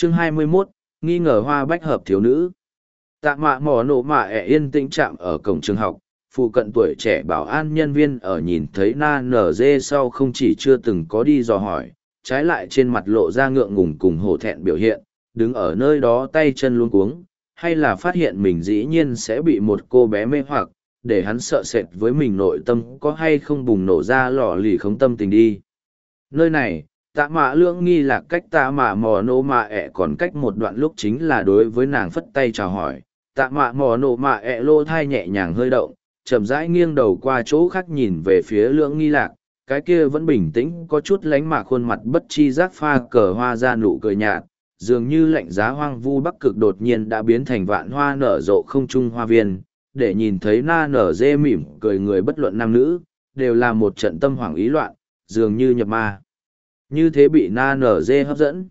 Chương 21, nghi ngờ hoa bách hợp thiếu nữ. Tạ mạ mỏ nổ mạ ẹ yên tĩnh chạm ở cổng trường học, phụ cận tuổi trẻ bảo an nhân viên ở nhìn thấy na nở dê sau không chỉ chưa từng có đi dò hỏi, trái lại trên mặt lộ ra ngượng ngùng cùng hổ thẹn biểu hiện, đứng ở nơi đó tay chân luống cuống, hay là phát hiện mình dĩ nhiên sẽ bị một cô bé mê hoặc, để hắn sợ sệt với mình nội tâm có hay không bùng nổ ra lò lì không tâm tình đi. Nơi này, tạ mạ lưỡng nghi là cách tạ mạ mò nổ mạ ẹ còn cách một đoạn lúc chính là đối với nàng phất tay chào hỏi, tạ mạ mò nổ mạ ẹ lô thai nhẹ nhàng hơi động, chậm rãi nghiêng đầu qua chỗ khác nhìn về phía lưỡng nghi lạc, cái kia vẫn bình tĩnh có chút lánh mạc khuôn mặt bất chi giác pha cờ hoa ra nụ cười nhạt, dường như lạnh giá hoang vu bắc cực đột nhiên đã biến thành vạn hoa nở rộ không trung hoa viên, để nhìn thấy na nở dê mỉm cười người bất luận nam nữ, đều là một trận tâm hoảng ý loạn, dường như nhập ma. Như thế bị na nở dê hấp dẫn.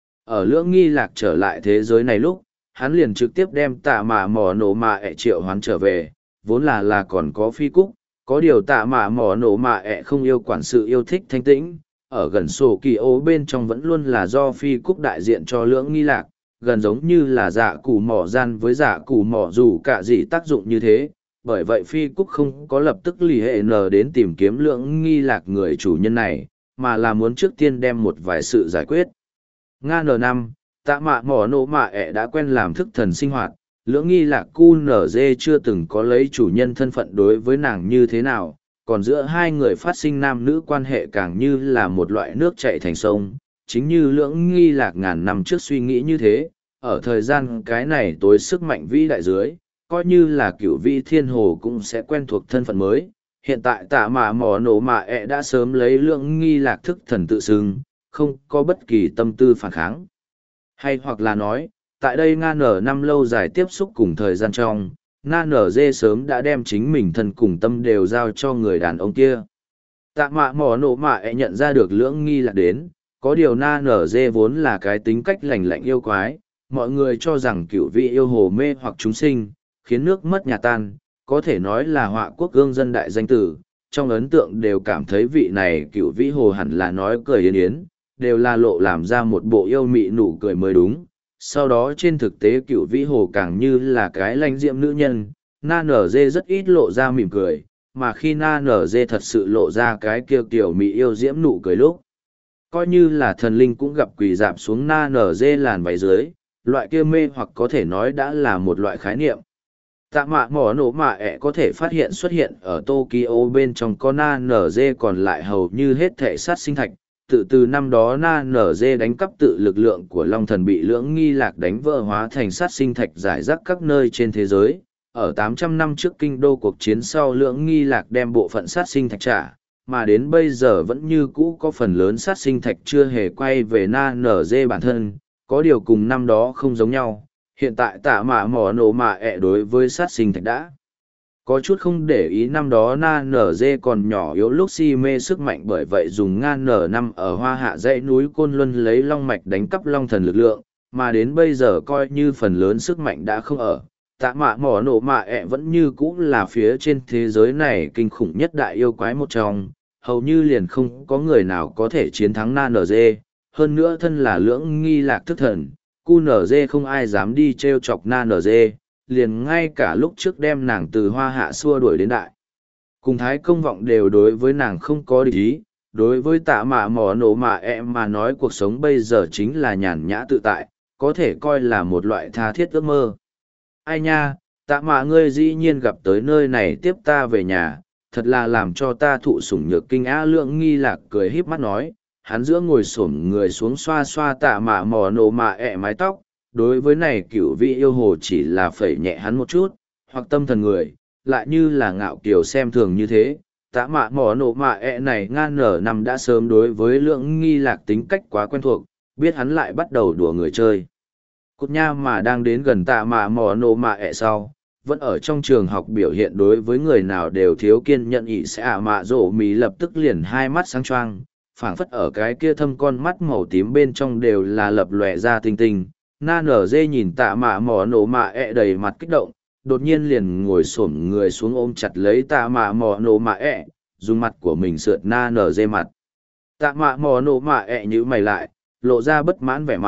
Ở lưỡng nghi lạc trở lại thế giới này lúc, hắn liền trực tiếp đem tạ mạ mỏ nổ mạ ẹ triệu hoán trở về, vốn là còn có phi cúc, có điều tạ mạ mỏ nổ mạ ẹ không yêu quản sự yêu thích thanh tĩnh, ở gần sổ kỳ ô bên trong vẫn luôn là do phi cúc đại diện cho lưỡng nghi lạc, gần giống như là dạ củ mỏ gian với dạ củ mỏ dù cả gì tác dụng như thế, bởi vậy phi cúc không có lập tức lì hệ n đến tìm kiếm lưỡng nghi lạc người chủ nhân này, mà là muốn trước tiên đem một vài sự giải quyết. Nga N5, tạ mạ mỏ nổ mạ ẹ đã quen làm thức thần sinh hoạt, lưỡng nghi lạc cu nở dê chưa từng có lấy chủ nhân thân phận đối với nàng như thế nào, còn giữa hai người phát sinh nam nữ quan hệ càng như là một loại nước chảy thành sông, chính như lưỡng nghi lạc ngàn năm trước suy nghĩ như thế, ở thời gian cái này tối sức mạnh vĩ đại dưới, coi như là cửu vĩ thiên hồ cũng sẽ quen thuộc thân phận mới. Hiện tại tạ mạ mỏ nổ mạ ẹ đã sớm lấy lưỡng nghi lạc thức thần tự xưng, không có bất kỳ tâm tư phản kháng. Hay hoặc là nói, tại đây Nga nở năm lâu dài tiếp xúc cùng thời gian trong, Na nở dê sớm đã đem chính mình thân cùng tâm đều giao cho người đàn ông kia. Tạ mạ mỏ nổ mạ ẹ nhận ra được lưỡng nghi lạc đến, có điều Na nở dê vốn là cái tính cách lành lạnh yêu quái, mọi người cho rằng cửu vị yêu hồ mê hoặc chúng sinh, khiến nước mất nhà tan, có thể nói là họa quốc gương dân đại danh tử, trong ấn tượng đều cảm thấy vị này cửu vĩ hồ hẳn là nói cười yên yến, đều là lộ làm ra một bộ yêu mị nụ cười mới đúng. Sau đó trên thực tế cửu vĩ hồ càng như là cái lãnh diệm nữ nhân, na nở dê rất ít lộ ra mỉm cười, mà khi na nở dê thật sự lộ ra cái kia kiểu mị yêu diễm nụ cười lúc. Coi như là thần linh cũng gặp quỳ dạp xuống na nở dê làn váy dưới, loại kia mê hoặc có thể nói đã là một loại khái niệm. Tạ mạ mỏ nổ mạ ẹ có thể phát hiện xuất hiện ở Tokyo bên trong con na nở dê còn lại hầu như hết thể sát sinh thạch. Từ năm đó na nở dê đánh cắp tự lực lượng của long thần bị lưỡng nghi lạc đánh vỡ hóa thành sát sinh thạch giải rác các nơi trên thế giới. Ở 800 năm trước kinh đô cuộc chiến sau lưỡng nghi lạc đem bộ phận sát sinh thạch trả, mà đến bây giờ vẫn như cũ có phần lớn sát sinh thạch chưa hề quay về na nở dê bản thân, có điều cùng năm đó không giống nhau. Hiện tại tạ mạ mỏ nổ mạ ẹ đối với sát sinh thạch đã có chút không để ý năm đó na nở dê còn nhỏ yếu lúc si mê sức mạnh, bởi vậy dùng nga nở năm ở hoa hạ dãy núi Côn Luân lấy long mạch đánh cắp long thần lực lượng, mà đến bây giờ coi như phần lớn sức mạnh đã không ở. Tạ mạ mỏ nổ mạ ẹ vẫn như cũ là phía trên thế giới này kinh khủng nhất đại yêu quái một trong, hầu như liền không có người nào có thể chiến thắng na nở dê, hơn nữa thân là lưỡng nghi lạc thức thần. Cu nở dê không ai dám đi t r e o chọc na nở dê, liền ngay cả lúc trước đem nàng từ hoa hạ xua đuổi đến đại cùng thái công vọng đều đối với nàng không có địch ý. Đối với tạ mạ mỏ nổ mạ em mà nói cuộc sống bây giờ chính là nhàn nhã tự tại, có thể coi là một loại tha thiết ước mơ. Ai nha, tạ mạ ngươi dĩ nhiên gặp tới nơi này tiếp ta về nhà, thật là làm cho ta thụ sủng nhược kinh á. Lượng nghi lạc cười híp mắt nói, hắn giữa ngồi xổm người xuống xoa xoa tạ mạ mỏ nổ mạ ẹ mái tóc. Đối với này cửu vị yêu hồ chỉ là phẩy nhẹ hắn một chút, hoặc tâm thần người, lại như là ngạo kiều xem thường như thế. Tạ mạ mỏ nổ mạ ẹ này ngan nở năm đã sớm đối với lượng nghi lạc tính cách quá quen thuộc, biết hắn lại bắt đầu đùa người chơi. Cút nha mà đang đến gần tạ mạ mỏ nổ mạ ẹ sau, vẫn ở trong trường học biểu hiện đối với người nào đều thiếu kiên nhẫn ỷ sẽ mạ rổ mì lập tức liền hai mắt sáng choang, phảng phất ở cái kia thâm con mắt màu tím bên trong đều là lập lòe ra tinh tinh. Na nở dê nhìn tạ mạ mỏ nổ mạ ẹ đầy mặt kích động, đột nhiên liền ngồi xổm người xuống ôm chặt lấy tạ mạ mỏ nổ mạ ẹ, dùng mặt của mình sượt na nở dê mặt. Tạ mạ mỏ nổ mạ ẹ nhíu mày lại, lộ ra bất mãn vẻ mặt,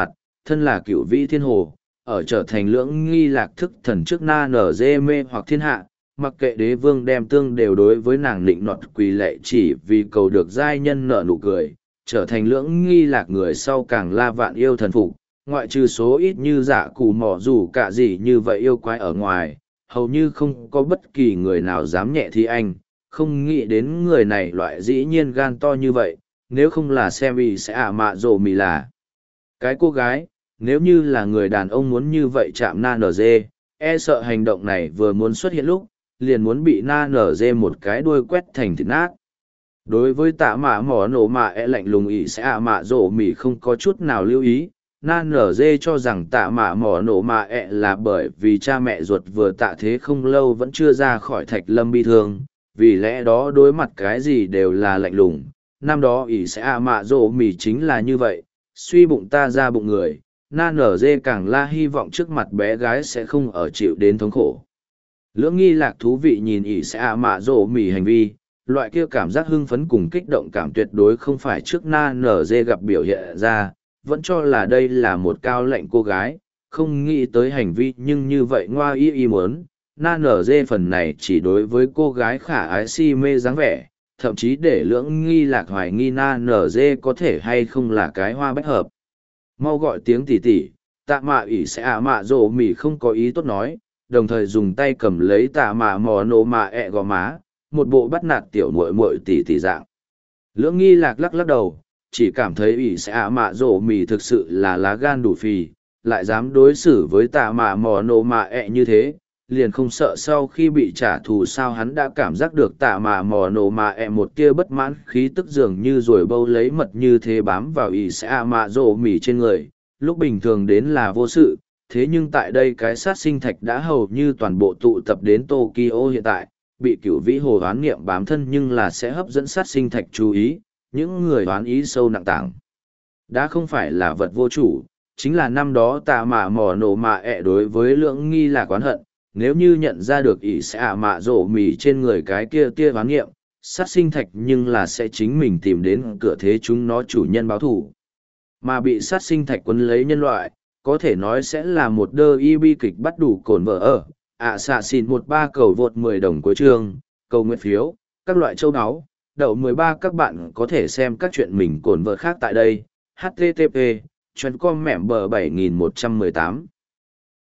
thân là cựu vĩ thiên hồ, ở trở thành lưỡng nghi lạc thức thần trước na nở dê mê hoặc thiên hạ, mặc kệ đế vương đem tương đều đối với nàng định nọt quỳ lệ chỉ vì cầu được giai nhân nở nụ cười, trở thành lưỡng nghi lạc người sau càng la vạn yêu thần phục, ngoại trừ số ít như giả cù mỏ dù cả gì như vậy yêu quái ở ngoài, hầu như không có bất kỳ người nào dám nhẹ thi anh, không nghĩ đến người này loại dĩ nhiên gan to như vậy, nếu không là xem vì sẽ mạ rồ mì là cái cô gái, nếu như là người đàn ông muốn như vậy chạm na nở dê, e sợ hành động này vừa muốn xuất hiện lúc, liền muốn bị na nở dê một cái đuôi quét thành thịt nát. Đối với tạ mạ mỏ nổ mạ lạnh lùng ỉ sẽ mạ rồ mì không có chút nào lưu ý, na nở dê cho rằng tạ mạ mỏ nổ mạ là bởi vì cha mẹ ruột vừa tạ thế không lâu vẫn chưa ra khỏi thạch lâm bi thương, vì lẽ đó đối mặt cái gì đều là lạnh lùng. Năm đó ỷ sẽ mạ rồ mì chính là như vậy, suy bụng ta ra bụng người, na nở dê càng la hy vọng trước mặt bé gái sẽ không ở chịu đến thống khổ. Lưỡng nghi lạc thú vị nhìn ỷ sẽ mạ rồ mì hành vi, loại kia cảm giác hưng phấn cùng kích động cảm tuyệt đối không phải trước na nở dê gặp biểu hiện ra, vẫn cho là đây là một cao lệnh cô gái, không nghĩ tới hành vi nhưng như vậy ngoa y muốn, na nở dê phần này chỉ đối với cô gái khả ái si mê dáng vẻ, thậm chí để lưỡng nghi lạc hoài nghi na nở dê có thể hay không là cái hoa bách hợp. Mau gọi tiếng tỉ tỉ, tạ mạ ỉ sẽ mạ rồ mỉ không có ý tốt nói, đồng thời dùng tay cầm lấy tạ mạ mò nổ mạ gò má, một bộ bắt nạt tiểu muội muội tỉ tỉ dạng. Lưỡng nghi lạc lắc lắc đầu, chỉ cảm thấy ỷ sẽ mạ rổ mì thực sự là lá gan đủ phì, lại dám đối xử với tạ mạ mò nổ mạ như thế, liền không sợ sau khi bị trả thù sao. Hắn đã cảm giác được tạ mạ mò nổ mạ một tia bất mãn khí tức dường như rồi bâu lấy mật như thế bám vào ỷ sẽ mạ rổ mì trên người, lúc bình thường đến là vô sự, thế nhưng tại đây cái sát sinh thạch đã hầu như toàn bộ tụ tập đến Tokyo hiện tại, bị cửu vĩ hồ đoán nghiệm bám thân nhưng là sẽ hấp dẫn sát sinh thạch chú ý, những người đoán ý sâu nặng tảng. Đã không phải là vật vô chủ, chính là năm đó tạ mạ mò nổ mạ đối với lưỡng nghi là oán hận, nếu như nhận ra được ỷ sẽ mạ rổ mì trên người cái kia tia đoán nghiệm, sát sinh thạch nhưng là sẽ chính mình tìm đến cửa thế chúng nó chủ nhân báo thủ. Mà bị sát sinh thạch quấn lấy nhân loại, có thể nói sẽ là một đơ y bi kịch bắt đủ cồn vợ ở. Xạ xìn 13 cầu vượt 10 đồng cuối chương, cầu nguyện phiếu, các loại châu áo, đậu 13 các bạn có thể xem các chuyện mình cồn vợ khác tại đây. http://com mẻm bờ 7118